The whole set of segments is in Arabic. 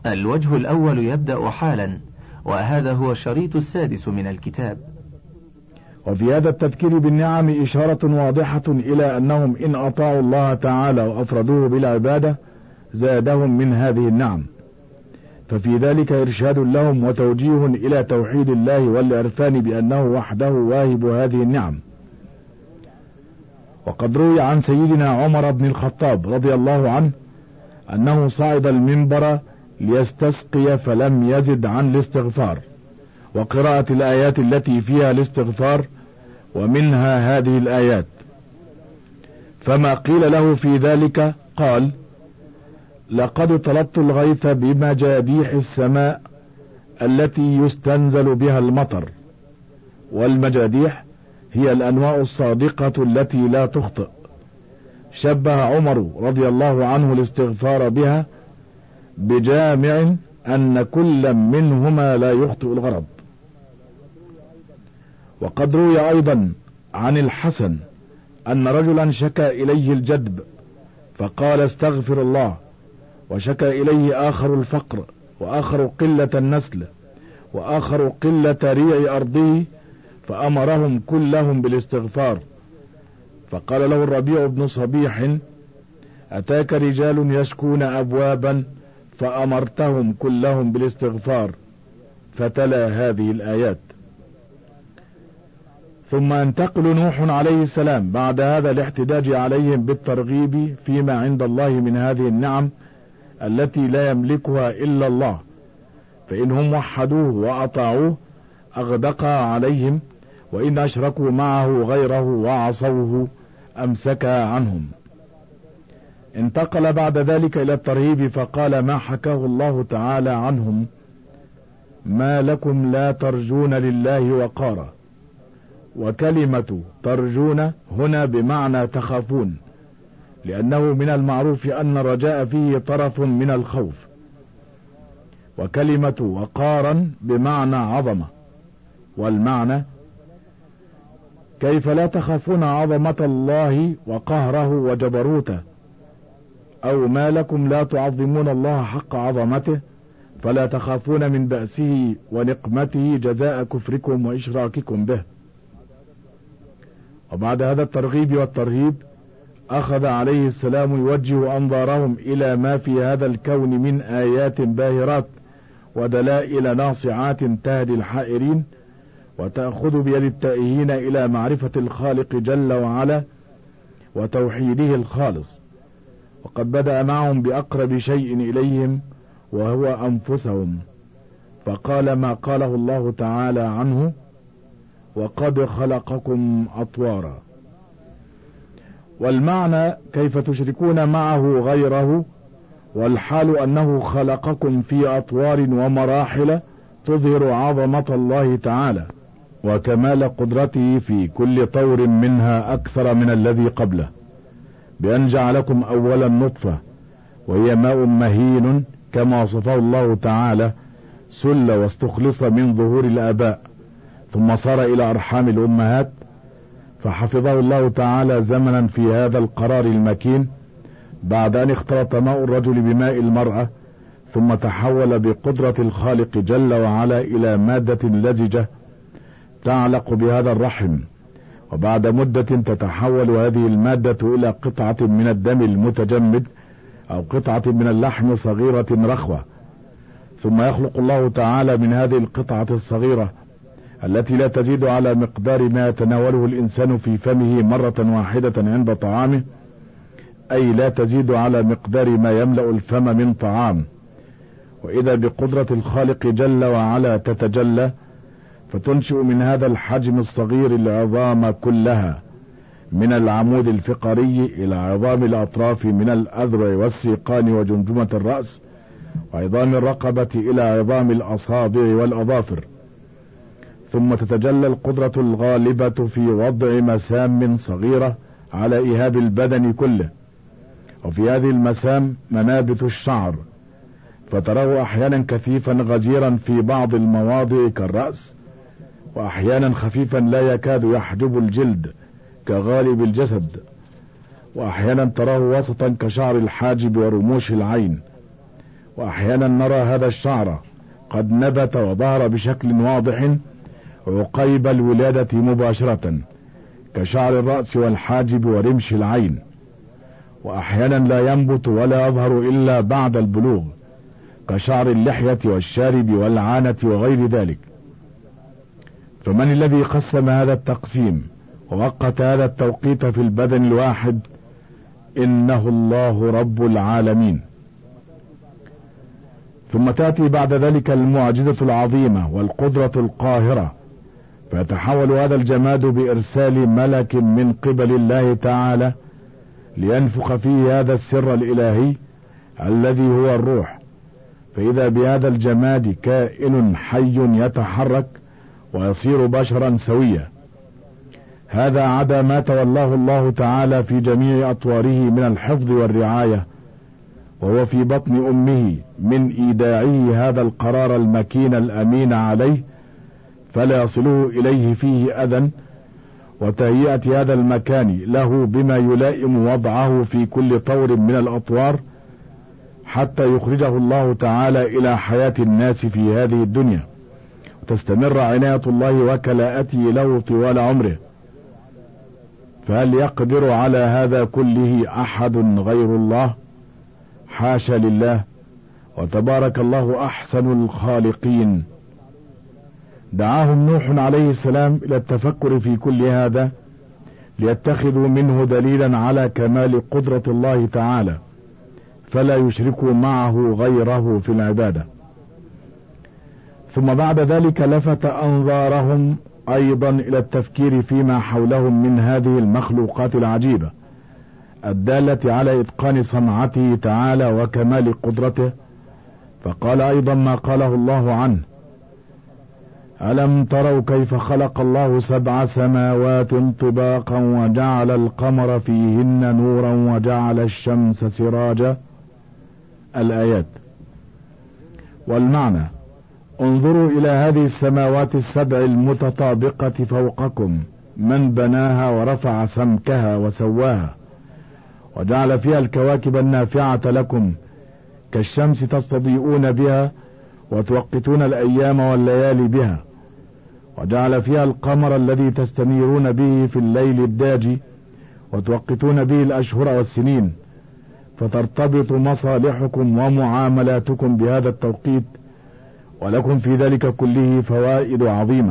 الوجه الأول يبدأ حالا، وهذا هو الشريط السادس من الكتاب. وفي هذا التذكير بالنعم إشارة واضحة إلى أنهم إن أطاعوا الله تعالى وأفردوه بالعبادة زادهم من هذه النعم، ففي ذلك إرشاد لهم وتوجيه إلى توحيد الله والعرفان بأنه وحده واهب هذه النعم. وقد روي عن سيدنا عمر بن الخطاب رضي الله عنه أنه صعد المنبر ليستسقي فلم يزد عن الاستغفار وقراءة الآيات التي فيها الاستغفار، ومنها هذه الآيات. فما قيل له في ذلك قال: لقد طلبت الغيث بمجاديح السماء التي يستنزل بها المطر. والمجاديح هي الأنواع الصادقة التي لا تخطئ. شبه عمر رضي الله عنه الاستغفار بها بجامع أن كل منهما لا يخطئ الغرض. وقد روي أيضا عن الحسن أن رجلا شكى إليه الجدب فقال: استغفر الله. وشكى إليه آخر الفقر، وآخر قلة النسل، وآخر قلة ريع أرضه، فأمرهم كلهم بالاستغفار. فقال له الربيع بن صبيح: أتاك رجال يشكون أبوابا فأمرتهم كلهم بالاستغفار، فتلا هذه الآيات. ثم ينتقل نوح عليه السلام بعد هذا الاحتجاج عليهم بالترغيب فيما عند الله من هذه النعم التي لا يملكها إلا الله، فإنهم وحدوه وأطاعوه أغدقها عليهم، وإن أشركوا معه غيره وعصوه أمسكها عنهم. انتقل بعد ذلك إلى الترهيب فقال ما حكاه الله تعالى عنهم: ما لكم لا ترجون لله وقارا. وكلمة ترجون هنا بمعنى تخافون، لأنه من المعروف أن الرجاء فيه طرف من الخوف. وكلمة وقارا بمعنى عظمة، والمعنى كيف لا تخافون عظمة الله وقهره وجبروته، أو ما لكم لا تعظمون الله حق عظمته فلا تخافون من بأسه ونقمته جزاء كفركم وإشراككم به. وبعد هذا الترغيب والترهيب أخذ عليه السلام يوجه أنظارهم إلى ما في هذا الكون من آيات باهرات ودلائل ناصعات تهدي الحائرين وتأخذ بيد التائهين إلى معرفة الخالق جل وعلا وتوحيده الخالص. وقد بدأ معهم بأقرب شيء إليهم وهو أنفسهم، فقال ما قاله الله تعالى عنه: وقد خلقكم أطوارا. والمعنى كيف تشركون معه غيره، والحال أنه خلقكم في أطوار ومراحل تظهر عظمة الله تعالى وكمال قدرته في كل طور منها أكثر من الذي قبله، بأن جعلكم أولا نطفة وهي ماء مهين كما وصفه الله تعالى، سل واستخلص من ظهور الآباء، ثم صار إلى أرحام الأمهات، فحفظه الله تعالى زمنا في هذا القرار المكين بعد أن اختلط ماء الرجل بماء المرأة، ثم تحول بقدرة الخالق جل وعلا إلى مادة لزجة تعلق بهذا الرحم، وبعد مدة تتحول هذه المادة إلى قطعة من الدم المتجمد أو قطعة من اللحم صغيرة رخوة، ثم يخلق الله تعالى من هذه القطعة الصغيرة التي لا تزيد على مقدار ما يتناوله الإنسان في فمه مرة واحدة عند طعامه، أي لا تزيد على مقدار ما يملأ الفم من طعام، وإذا بقدرة الخالق جل وعلا تتجلى فتنشئ من هذا الحجم الصغير العظام كلها، من العمود الفقري إلى عظام الأطراف من الأذرع والسيقان وجمجمة الرأس، وعظام الرقبة إلى عظام الأصابع والأظافر، ثم تتجلى القدرة الغالبة في وضع مسام صغيرة على إيهاب البدن كله، وفي هذه المسام منابت الشعر، فتراه أحيانا كثيفا غزيرا في بعض المواضع كالرأس، وأحيانا خفيفا لا يكاد يحجب الجلد كغالب الجسد، وأحيانا تراه وسطا كشعر الحاجب ورموش العين، وأحيانا نرى هذا الشعر قد نبت وظهر بشكل واضح عقيب الولادة مباشرة كشعر الرأس والحاجب ورمش العين، وأحيانا لا ينبت ولا يظهر إلا بعد البلوغ كشعر اللحية والشارب والعانة وغير ذلك. فمن الذي قسم هذا التقسيم ووقت هذا التوقيت في البدن الواحد؟ إنه الله رب العالمين. ثم تأتي بعد ذلك المعجزة العظيمة والقدرة القاهرة، فيتحول هذا الجماد بإرسال ملك من قبل الله تعالى لينفخ فيه هذا السر الإلهي الذي هو الروح، فإذا بهذا الجماد كائن حي يتحرك ويصير بشرا سويا. هذا عدا ما تولاه الله تعالى في جميع أطواره من الحفظ والرعاية، وهو في بطن أمه من إيداعه هذا القرار المكين الأمين عليه فلا يصله إليه فيه أذى، وتهيئة هذا المكان له بما يلائم وضعه في كل طور من الأطوار حتى يخرجه الله تعالى إلى حياة الناس في هذه الدنيا، وتستمر عناية الله وكلاءته له طوال عمره. فهل يقدر على هذا كله أحد غير الله؟ حاشا لله، وتبارك الله أحسن الخالقين. دعاهم نوح عليه السلام إلى التفكر في كل هذا ليتخذوا منه دليلا على كمال قدرة الله تعالى، فلا يشركوا معه غيره في العبادة. ثم بعد ذلك لفت أنظارهم أيضا إلى التفكير فيما حولهم من هذه المخلوقات العجيبة الدالة على إتقان صنعته تعالى وكمال قدرته، فقال أيضا ما قاله الله عنه: ألم تروا كيف خلق الله 7 سماوات طباقا وجعل القمر فيهن نورا وجعل الشمس سراجا. الآيات. والمعنى: انظروا إلى هذه السماوات ال7 المتطابقة فوقكم، من بناها ورفع سمكها وسواها، وجعل فيها الكواكب النافعة لكم كالشمس تستضيئون بها وتوقتون الأيام والليالي بها، وجعل فيها القمر الذي تستنيرون به في الليل الداجي وتوقتون به الأشهر والسنين، فترتبط مصالحكم ومعاملاتكم بهذا التوقيت، ولكم في ذلك كله فوائد عظيمة.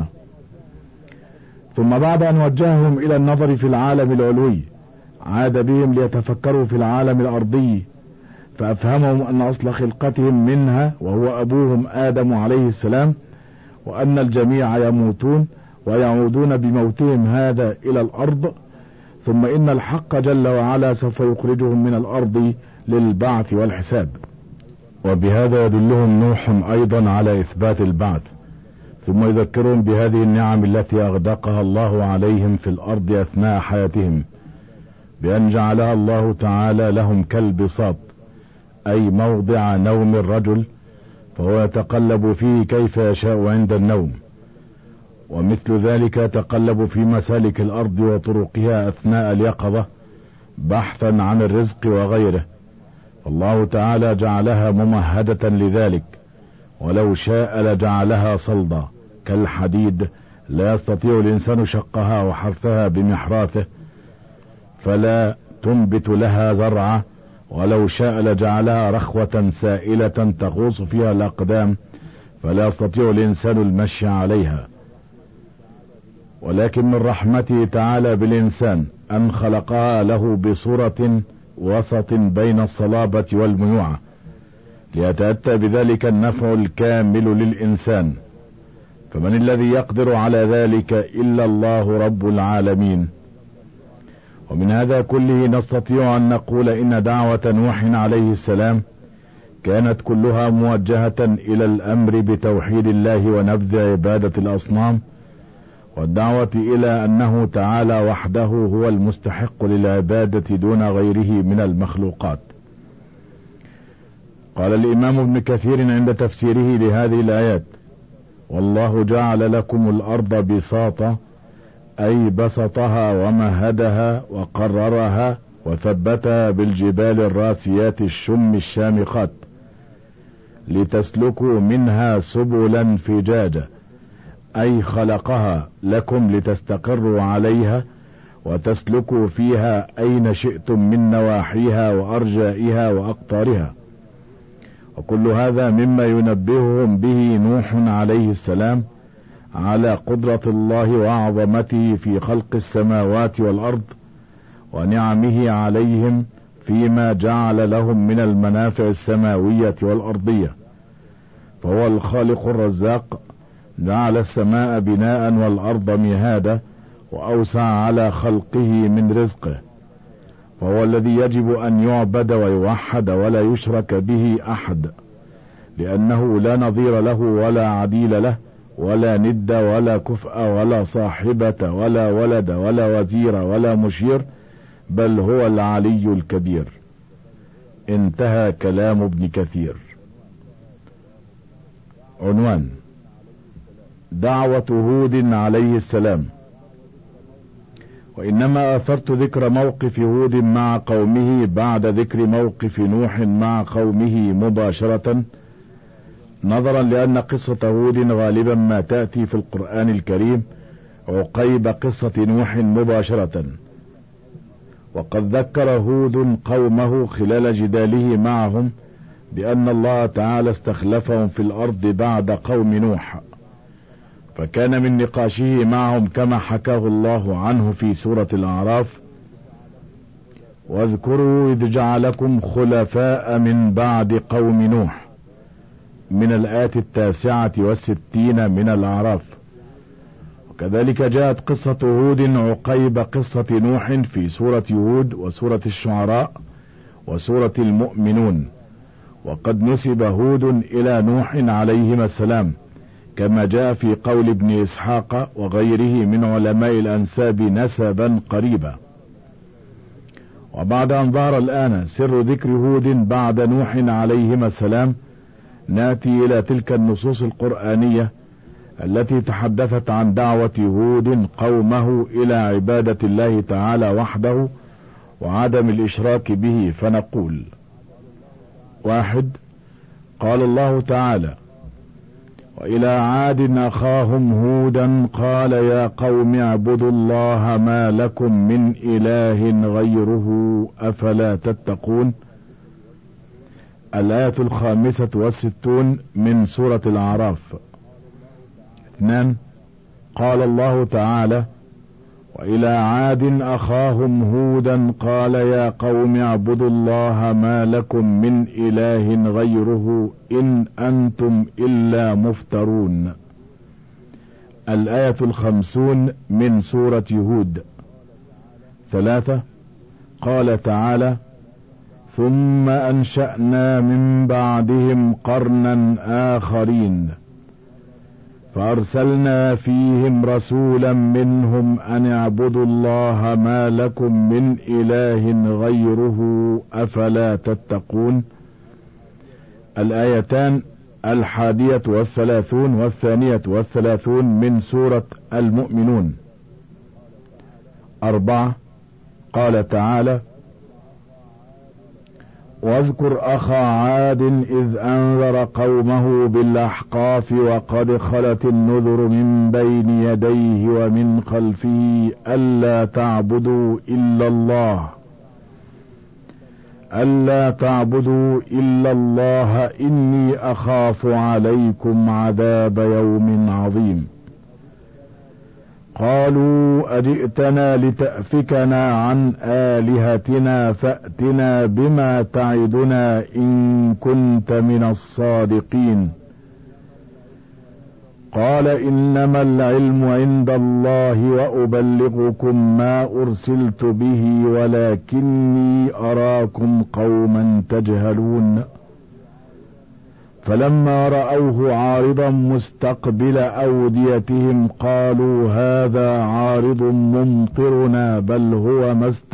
ثم بعد أن وجههم إلى النظر في العالم العلوي عاد بهم ليتفكروا في العالم الأرضي، فأفهمهم أن أصل خلقتهم منها وهو أبوهم آدم عليه السلام، وأن الجميع يموتون ويعودون بموتهم هذا إلى الأرض، ثم إن الحق جل وعلا سوف يخرجهم من الأرض للبعث والحساب. وبهذا يدلهم نوح أيضا على إثبات البعث، ثم يذكرهم بهذه النعم التي أغدقها الله عليهم في الأرض أثناء حياتهم، بأن جعلها الله تعالى لهم كالبساط، أي موضع نوم الرجل، فهو يتقلب فيه كيف يشاء عند النوم، ومثل ذلك يتقلب في مسالك الأرض وطرقها أثناء اليقظة بحثا عن الرزق وغيره، الله تعالى جعلها ممهدة لذلك، ولو شاء لجعلها صلدا كالحديد لا يستطيع الإنسان شقها وحرثها بمحراثه فلا تنبت لها زرعة، ولو شاء لجعلها رخوة سائلة تغوص فيها الأقدام فلا يستطيع الإنسان المشي عليها. ولكن من رحمته تعالى بالإنسان أن خلقها له بصورة وسط بين الصلابة والميوعة، ليتأتى بذلك النفع الكامل للإنسان، فمن الذي يقدر على ذلك إلا الله رب العالمين. ومن هذا كله نستطيع أن نقول إن دعوة نوح عليه السلام كانت كلها موجهة إلى الأمر بتوحيد الله ونبذ عبادة الأصنام، والدعوة إلى أنه تعالى وحده هو المستحق للعبادة دون غيره من المخلوقات. قال الإمام ابن كثير عند تفسيره لهذه الآيات: والله جعل لكم الأرض بساطا، أي بسطها ومهدها وقررها وثبتها بالجبال الراسيات الشم الشامخات، لتسلكوا منها سبلا فجاجا، أي خلقها لكم لتستقروا عليها وتسلكوا فيها أين شئتم من نواحيها وأرجائها وأقطارها. وكل هذا مما ينبههم به نوح عليه السلام على قدرة الله وعظمته في خلق السماوات والأرض ونعمه عليهم فيما جعل لهم من المنافع السماوية والأرضية. فهو الخالق الرزاق، جعل السماء بناء والأرض مهادا وأوسع على خلقه من رزقه. فهو الذي يجب أن يعبد ويوحد ولا يشرك به أحد، لأنه لا نظير له ولا عديل له ولا ند ولا كفء ولا صاحبة ولا ولد ولا وزير ولا مشير، بل هو العلي الكبير. انتهى كلام ابن كثير. عنوان: دعوة هود عليه السلام. وإنما أثرت ذكر موقف هود مع قومه بعد ذكر موقف نوح مع قومه مباشرة، نظرا لأن قصة هود غالبا ما تأتي في القرآن الكريم عقيب قصة نوح مباشرة. وقد ذكر هود قومه خلال جداله معهم بأن الله تعالى استخلفهم في الأرض بعد قوم نوح، فكان من نقاشه معهم كما حكاه الله عنه في سورة الأعراف: واذكروا إذ جعلكم خلفاء من بعد قوم نوح، من الآيات 69 من الأعراف. وكذلك جاءت قصة هود عقيب قصة نوح في سورة هود وسورة الشعراء وسورة المؤمنون. وقد نسب هود إلى نوح عليهما السلام، كما جاء في قول ابن إسحاق وغيره من علماء الأنساب نسبا قريبا. وبعد أن ظهر الآن سر ذكر هود بعد نوح عليهما السلام، ناتي إلى تلك النصوص القرآنية التي تحدثت عن دعوة هود قومه إلى عبادة الله تعالى وحده وعدم الإشراك به. فنقول: 1. قال الله تعالى: وإلى عاد أخاهم هودا قال يا قوم اعبدوا الله ما لكم من إله غيره أفلا تتقون. الآية 65 من سورة الأعراف. 2. قال الله تعالى: وإلى عاد أخاهم هودا قال يا قوم اعبدوا الله ما لكم من إله غيره إن أنتم إلا مفترون. الآية 50 من سورة هود. 3. قال تعالى: ثم أنشأنا من بعدهم قرنا آخرين فأرسلنا فيهم رسولا منهم أن اعبدوا الله ما لكم من إله غيره أفلا تتقون. الآيتان 31 و32 من سورة المؤمنون. 4. قال تعالى: واذكر أخا عاد إذ أنذر قومه بالأحقاف وقد خلت النذر من بين يديه ومن خلفه ألا تعبدوا إلا الله إني أخاف عليكم عذاب يوم عظيم. قالوا أجئتنا لتأفكنا عن آلهتنا فأتنا بما تعدنا إن كنت من الصادقين. قال إنما العلم عند الله وأبلغكم ما أرسلت به ولكني أراكم قوما تجهلون. فلما رأوه عارضا مستقبل أوديتهم قالوا هذا عارض ممطرنا بل هو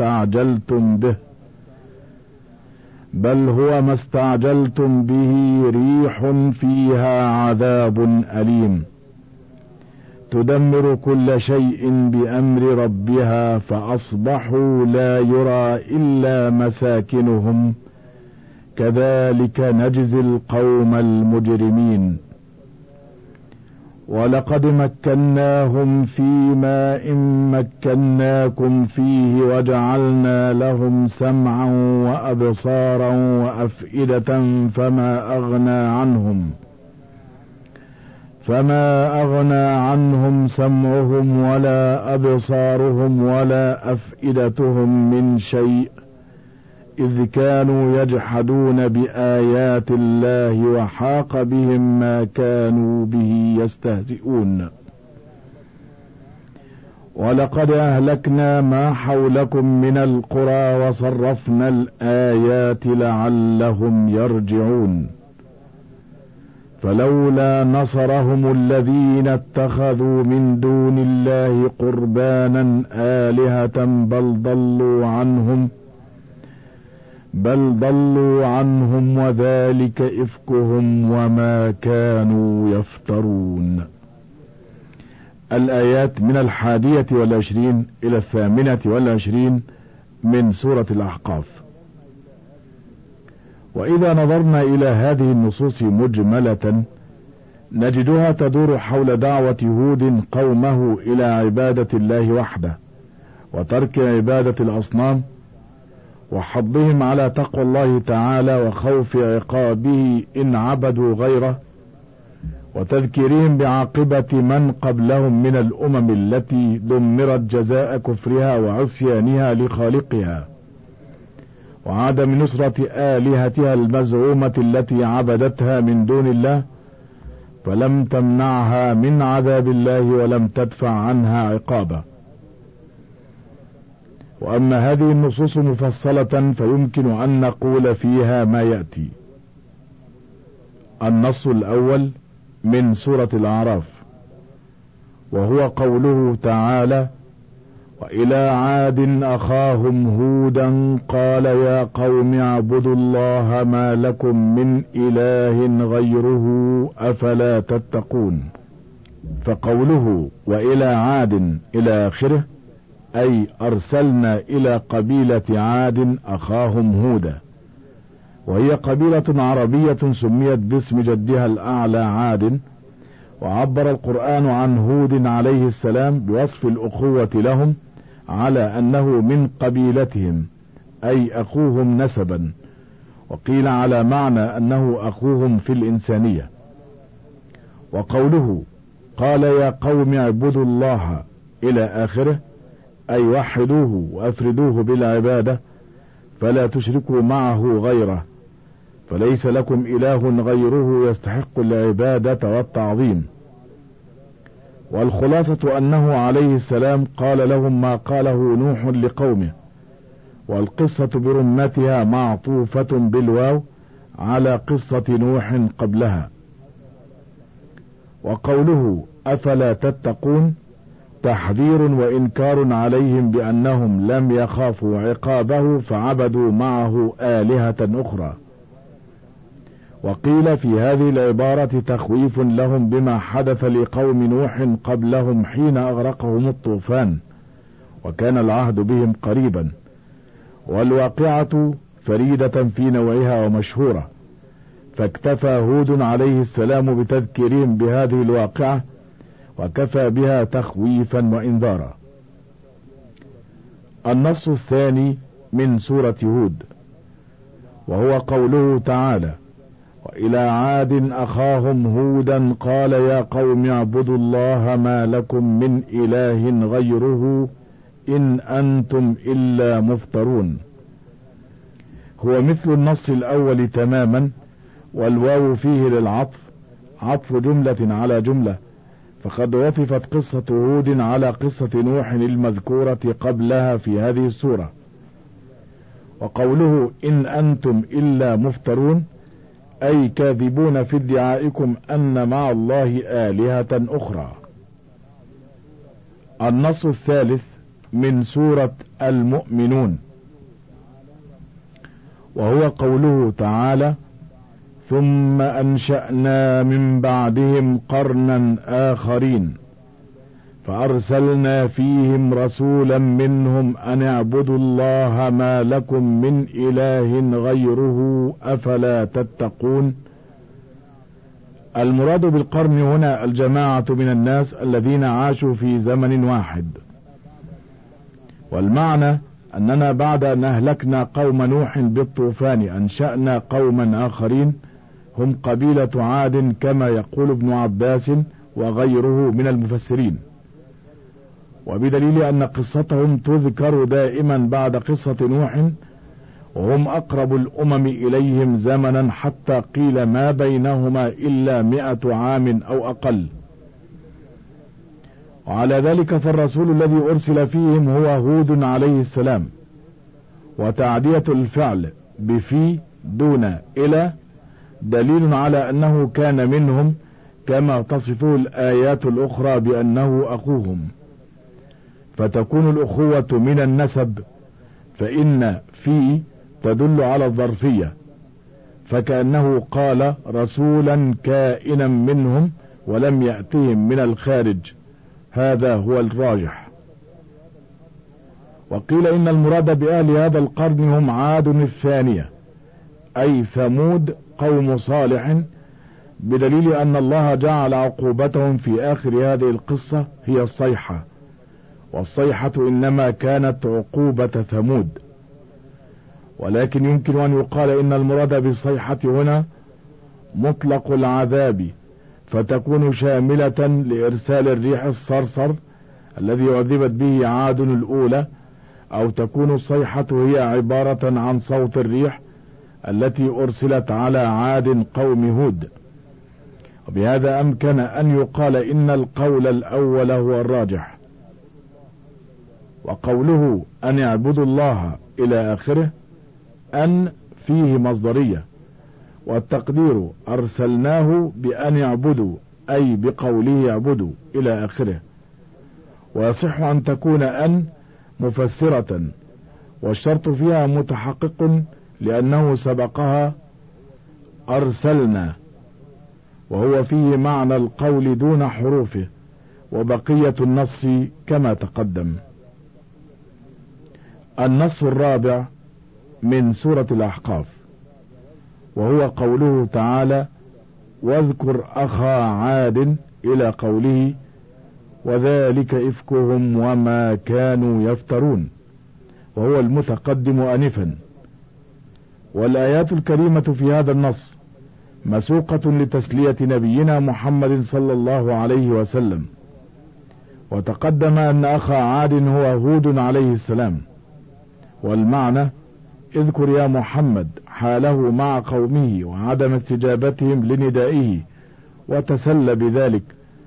ما استعجلتم به ريح فيها عذاب أليم تدمر كل شيء بأمر ربها فأصبحوا لا يرى إلا مساكنهم كذلك نجزي القوم المجرمين. ولقد مكناهم في ماء مكناكم فيه وجعلنا لهم سمعا وأبصارا وأفئدة فما أغنى عنهم سمعهم ولا أبصارهم ولا أفئدتهم من شيء إذ كانوا يجحدون بآيات الله وحاق بهم ما كانوا به يستهزئون. ولقد أهلكنا ما حولكم من القرى وصرفنا الآيات لعلهم يرجعون. فلولا نصرهم الذين اتخذوا من دون الله قربانا آلهة بل ضلوا عنهم وذلك إفكهم وما كانوا يفترون. الآيات من 21 إلى 28 من سورة الأحقاف. وإذا نظرنا إلى هذه النصوص مجملة نجدها تدور حول دعوة هود قومه إلى عبادة الله وحده وترك عبادة الأصنام، وحضهم على تقوى الله تعالى وخوف عقابه إن عبدوا غيره، وتذكيرهم بعاقبة من قبلهم من الأمم التي دمرت جزاء كفرها وعصيانها لخالقها، وعدم نصرة آلهتها المزعومة التي عبدتها من دون الله، فلم تمنعها من عذاب الله ولم تدفع عنها عقابه. وأما هذه النصوص مفصلة فيمكن أن نقول فيها ما يأتي. النص الأول من سورة الأعراف، وهو قوله تعالى: وإلى عاد أخاهم هودا قال يا قوم اعبدوا الله ما لكم من إله غيره أفلا تتقون. فقوله وإلى عاد إلى آخره أي أرسلنا إلى قبيلة عاد أخاهم هودا، وهي قبيلة عربية سميت باسم جدها الأعلى عاد، وعبر القرآن عن هود عليه السلام بوصف الأخوة لهم على أنه من قبيلتهم أي أخوهم نسبا، وقيل على معنى أنه أخوهم في الإنسانية. وقوله قال يا قوم اعبدوا الله إلى آخره أي وحدوه وأفردوه بالعبادة فلا تشركوا معه غيره، فليس لكم إله غيره يستحق العبادة والتعظيم. والخلاصة أنه عليه السلام قال لهم ما قاله نوح لقومه، والقصة برمتها معطوفة بالواو على قصة نوح قبلها. وقوله أفلا تتقون تحذير وإنكار عليهم بأنهم لم يخافوا عقابه فعبدوا معه آلهة أخرى. وقيل في هذه العبارة تخويف لهم بما حدث لقوم نوح قبلهم حين أغرقهم الطوفان، وكان العهد بهم قريبا، والواقعة فريدة في نوعها ومشهورة، فاكتفى هود عليه السلام بتذكيرهم بهذه الواقعة وكفى بها تخويفا وإنذارا. النص الثاني من سورة هود، وهو قوله تعالى وإلى عاد أخاهم هودا قال يا قوم اعبدوا الله ما لكم من إله غيره إن أنتم إلا مفترون. هو مثل النص الأول تماما، والواو فيه للعطف، عطف جملة على جملة، فقد وصفت قصة هود على قصة نوح المذكورة قبلها في هذه السورة. وقوله إن أنتم إلا مفترون أي كاذبون في ادعائكم أن مع الله آلهة أخرى. النص الثالث من سورة المؤمنون، وهو قوله تعالى ثم أنشأنا من بعدهم قرنا آخرين فأرسلنا فيهم رسولا منهم أن اعبدوا الله ما لكم من إله غيره أفلا تتقون. المراد بالقرن هنا الجماعة من الناس الذين عاشوا في زمن واحد، والمعنى أننا بعد أن أهلكنا قوم نوح بالطوفان أنشأنا قوما آخرين هم قبيلة عاد، كما يقول ابن عباس وغيره من المفسرين، وبدليل أن قصتهم تذكر دائما بعد قصة نوح، وهم أقرب الأمم إليهم زمنا حتى قيل ما بينهما إلا 100 عام أو أقل. وعلى ذلك فالرسول الذي أرسل فيهم هو هود عليه السلام، وتعدية الفعل بفي دون إلى دليل على أنه كان منهم، كما تصفه الآيات الأخرى بأنه أخوهم، فتكون الأخوة من النسب، فإن في تدل على الظرفية، فكأنه قال رسولا كائنا منهم ولم يأتهم من الخارج، هذا هو الراجح. وقيل إن المراد بأهل هذا القرن هم عاد الثانية، أي ثمود قوم صالح، بدليل أن الله جعل عقوبتهم في آخر هذه القصة هي الصيحة، والصيحة إنما كانت عقوبة ثمود. ولكن يمكن أن يقال إن المراد بالصيحة هنا مطلق العذاب، فتكون شاملة لإرسال الريح الصرصر الذي عذبت به عاد الأولى، أو تكون الصيحة هي عبارة عن صوت الريح التي أرسلت على عاد قوم هود. وبهذا أمكن أن يقال إن القول الأول هو الراجح. وقوله أن اعبدوا الله إلى آخره أن فيه مصدرية، والتقدير أرسلناه بأن يعبدوا، أي بقوله اعبدوا إلى آخره. ويصح أن تكون أن مفسرة، والشرط فيها متحقق لأنه سبقها أرسلنا، وهو فيه معنى القول دون حروفه، وبقية النص كما تقدم. النص الرابع من سورة الأحقاف، وهو قوله تعالى واذكر أخا عاد إلى قوله وذلك إفكهم وما كانوا يفترون، وهو المتقدم آنفا. والآيات الكريمة في هذا النص مسوقة لتسلية نبينا محمد صلى الله عليه وسلم. وتقدم أن أخا عاد هو هود عليه السلام، والمعنى اذكر يا محمد حاله مع قومه وعدم استجابتهم لندائه وتسل بذلك.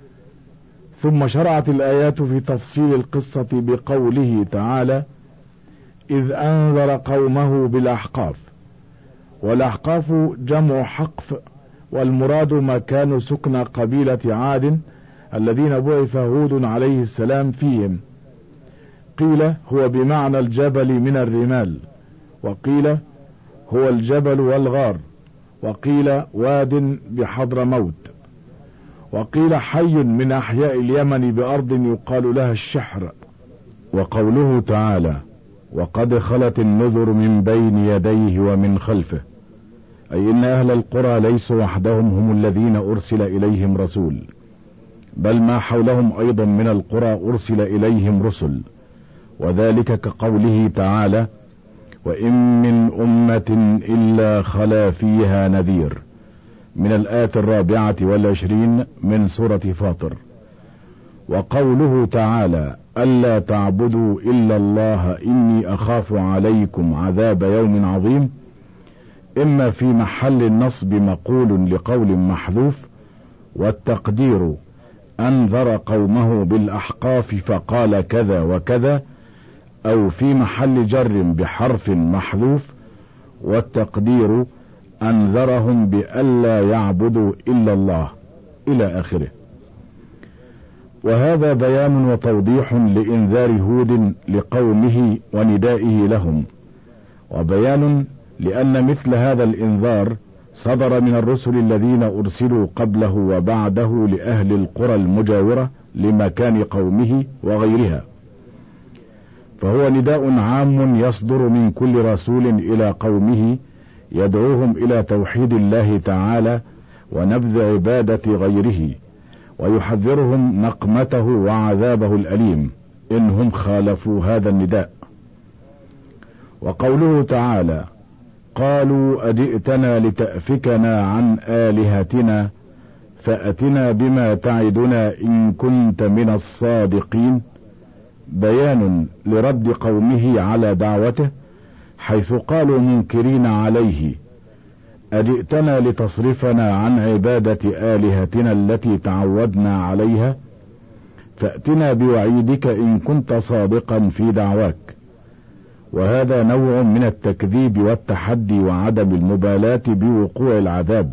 ثم شرعت الآيات في تفصيل القصة بقوله تعالى إذ أنذر قومه بالأحقاف. والأحقاف جمع حقف، والمراد مكان سكن قبيلة عاد الذين بعث هود عليه السلام فيهم. قيل هو بمعنى الجبل من الرمال، وقيل هو الجبل والغار، وقيل واد بحضر موت، وقيل حي من أحياء اليمن بأرض يقال لها الشحر. وقوله تعالى وقد خلت النذر من بين يديه ومن خلفه، أي إن أهل القرى ليسوا وحدهم هم الذين أرسل إليهم رسول، بل ما حولهم أيضا من القرى أرسل إليهم رسل. وذلك كقوله تعالى وإن من أمة إلا خلا فيها نذير، من الآية 24 من سورة فاطر. وقوله تعالى ألا تعبدوا إلا الله إني أخاف عليكم عذاب يوم عظيم، إما في محل النصب مقول لقول محذوف، والتقدير أنذر قومه بالأحقاف فقال كذا وكذا، أو في محل جر بحرف محذوف، والتقدير أنذرهم بألا يعبدوا إلا الله إلى آخره. وهذا بيان وتوضيح لإنذار هود لقومه وندائه لهم، وبيان لأن مثل هذا الإنذار صدر من الرسل الذين أرسلوا قبله وبعده لأهل القرى المجاورة لمكان قومه وغيرها، فهو نداء عام يصدر من كل رسول إلى قومه يدعوهم إلى توحيد الله تعالى ونبذ عبادة غيره، ويحذرهم نقمته وعذابه الأليم إنهم خالفوا هذا النداء. وقوله تعالى: قالوا أجئتنا لتأفكنا عن آلهتنا فأتنا بما تعدنا إن كنت من الصادقين، بيان لرد قومه على دعوته، حيث قالوا منكرين عليه: أجئتنا لتصرفنا عن عبادة آلهتنا التي تعودنا عليها، فأتنا بوعيدك إن كنت صادقا في دعواك. وهذا نوع من التكذيب والتحدي وعدم المبالاة بوقوع العذاب.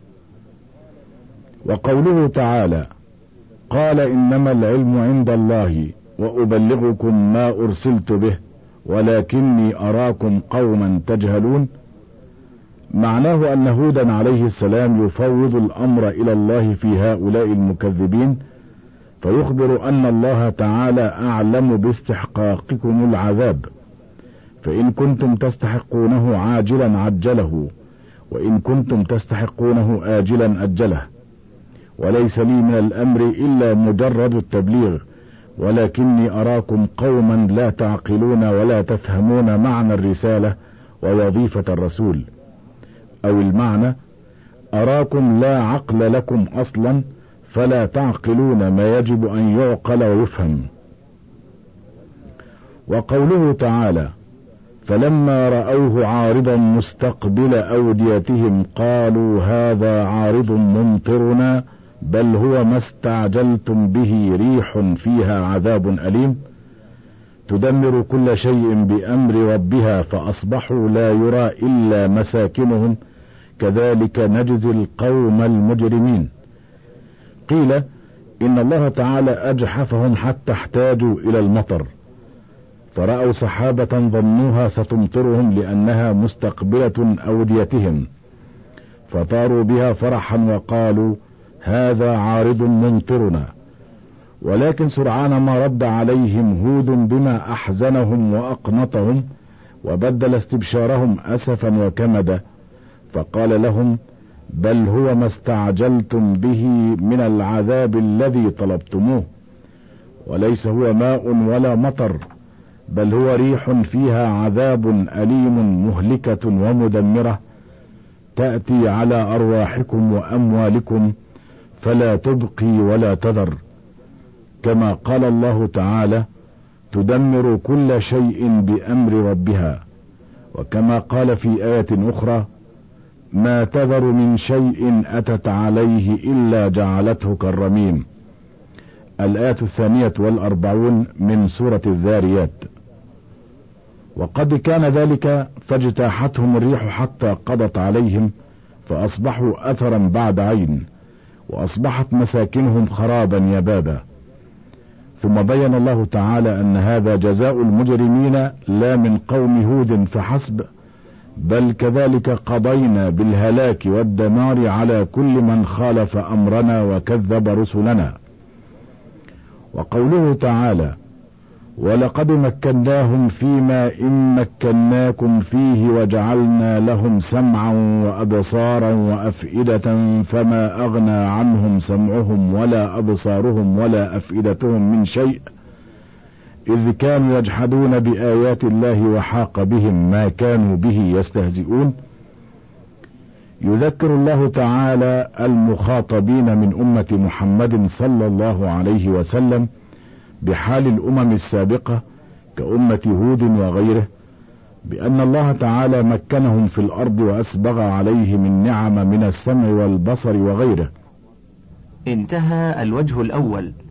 وقوله تعالى: قال إنما العلم عند الله وأبلغكم ما أرسلت به ولكني أراكم قوما تجهلون، معناه أن هودا عليه السلام يفوض الأمر إلى الله في هؤلاء المكذبين، فيخبر أن الله تعالى أعلم باستحقاقكم العذاب، فإن كنتم تستحقونه عاجلا عجله، وإن كنتم تستحقونه آجلا أجله، وليس لي من الأمر إلا مجرد التبليغ، ولكني أراكم قوما لا تعقلون ولا تفهمون معنى الرسالة ووظيفة الرسول. أو المعنى: أراكم لا عقل لكم أصلا، فلا تعقلون ما يجب أن يعقل ويفهم. وقوله تعالى: فلما رأوه عارضا مستقبل أوديتهم قالوا هذا عارض ممطرنا بل هو ما استعجلتم به ريح فيها عذاب أليم تدمر كل شيء بأمر ربها فأصبحوا لا يرى إلا مساكنهم كذلك نجزي القوم المجرمين. قيل إن الله تعالى أجحفهم حتى احتاجوا إلى المطر، فرأوا سحابة ظنوها ستمطرهم لأنها مستقبلة أوديتهم، فطاروا بها فرحا وقالوا هذا عارض ممطرنا، ولكن سرعان ما رد عليهم هود بما أحزنهم وأقنطهم وبدل استبشارهم أسفا وكمدا، فقال لهم بل هو ما استعجلتم به من العذاب الذي طلبتموه، وليس هو ماء ولا مطر، بل هو ريح فيها عذاب أليم مهلكة ومدمرة تأتي على أرواحكم وأموالكم فلا تبقي ولا تذر، كما قال الله تعالى تدمر كل شيء بأمر ربها، وكما قال في آية أخرى ما تذر من شيء أتت عليه إلا جعلته كالرميم. الآية 42 من سورة الذاريات. وقد كان ذلك فاجتاحتهم الريح حتى قضت عليهم فأصبحوا أثرا بعد عين، وأصبحت مساكنهم خرابا يبابا. ثم بين الله تعالى أن هذا جزاء المجرمين لا من قوم هود فحسب، بل كذلك قضينا بالهلاك والدمار على كل من خالف أمرنا وكذب رسلنا. وقوله تعالى ولقد مكناهم فيما إن مكناكم فيه وجعلنا لهم سمعا وأبصارا وأفئدة فما أغنى عنهم سمعهم ولا أبصارهم ولا أفئدتهم من شيء إذ كانوا يجحدون بآيات الله وحاق بهم ما كانوا به يستهزئون. يذكر الله تعالى المخاطبين من أمة محمد صلى الله عليه وسلم بحال الأمم السابقة كأمة هود وغيره، بأن الله تعالى مكنهم في الأرض وأسبغ عليهم النعم من السمع والبصر وغيره. انتهى الوجه الأول.